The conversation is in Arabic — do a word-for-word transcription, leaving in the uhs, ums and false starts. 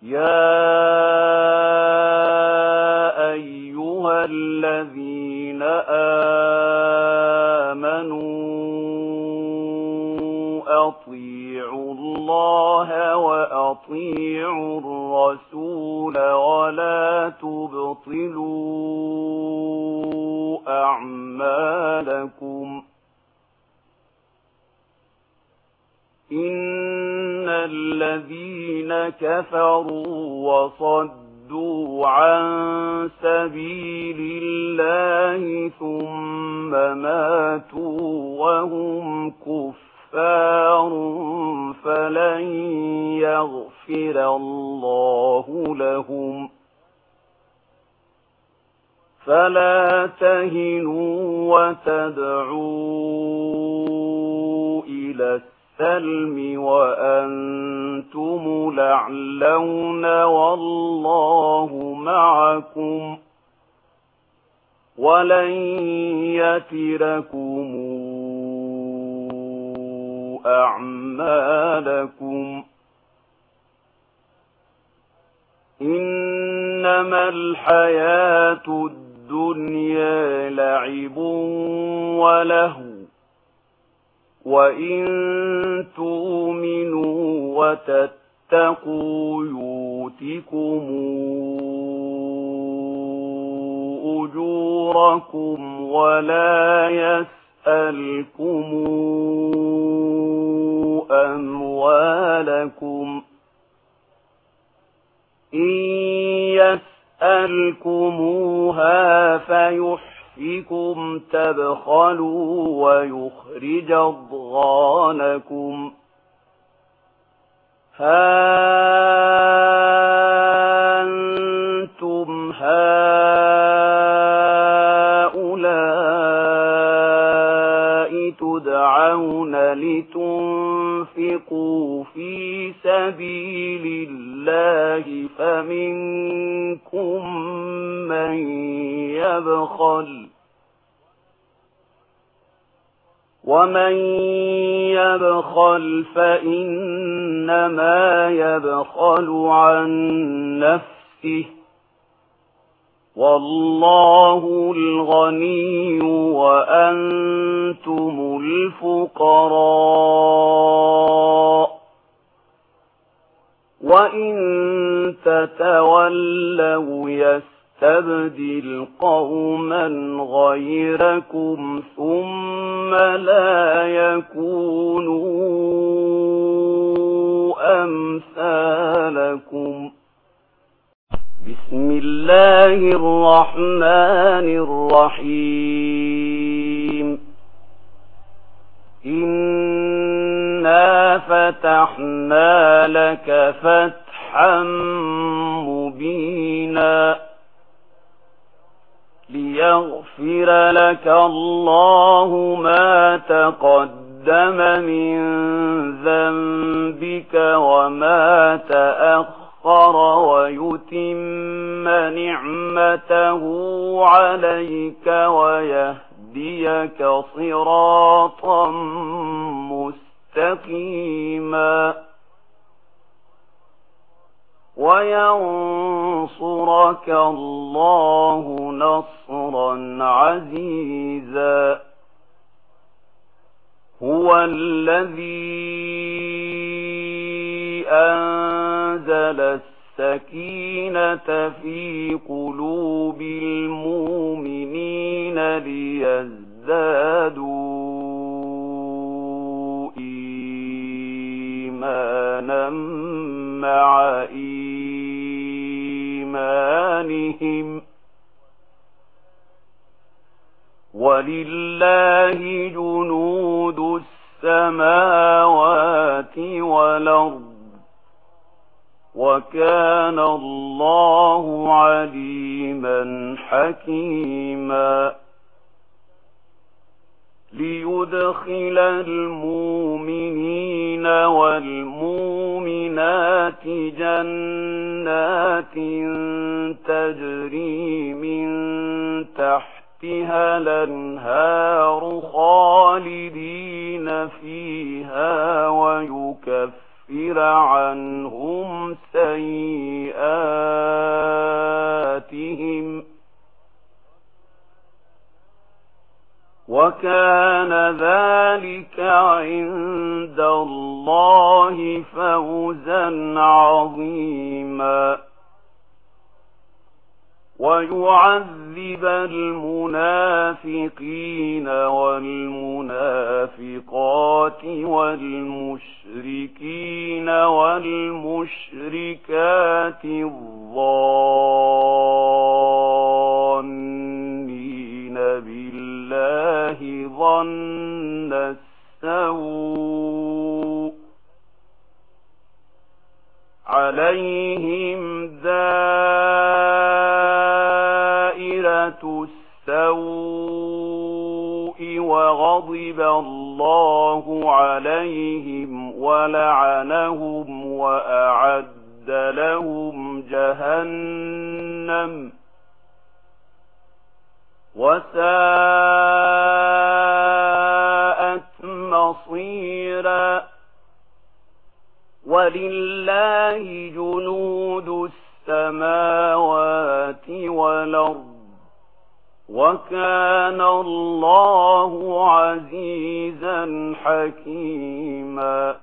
يا أيها الذين آمنوا أطيعوا الله وأطيعوا الرسول ولا تبطلوا أعمالكم إن الذين كفروا وصدوا عن سبيل الله ثم ماتوا وهم كفار فلن يغفر الله لهم فلا تهنوا وتدعوا إلى السلم وأنتم الأعلون والله معكم ولن يتركم أعمالكم إنما الحياة الدنيا لعب ولهو وإن تؤمنوا وتتقوا يؤتكم أجوركم ولا يسألكم أموالكم إن يسألكموها فيحفظكم فيكم تبخلوا ويخرج أضغانكم ها أنتم هؤلاء تدعون لتنفقوا في سبيل الله فمنكم من يبخل ومن يبخل فإنما يبخل عن نفسه والله الغني وأنتم الفقراء وإن تتولوا يستبدل قوما غيركم ثم لا يكونوا أمثالكم بسم الله الرحمن الرحيم إنا فتحنا لك فتحا مبينا ليغفر لك الله ما تقدم من ذنبك وما تأخر ويتم نعمته عليك ويهديك صراطا مستقيما وينصرك الله نصرا عزيزا هو الذي أنزل السكينة في قلوب المؤمنين ليزدادوا إيمانا مع إيمانهم ولله جنود السماوات والأرض وكان الله عليما حكيما ليدخل المؤمنين والمؤمنات جنات تجري من تحتها الأنهار خالدين فيها ويكفر ويكفر عنهم سيئاتهم وكان ذلك عند الله فوزا عظيما ويعذب المنافقين والمنافقات والمشركين والمشركات الظانين بالله ظن السوء عليهم دائرة السوء وغضب الله عليهم ولعنهم وأعد لهم جهنم وساءت مصيرا ولله جنود السماوات والأرض وكان الله عزيزا حكيما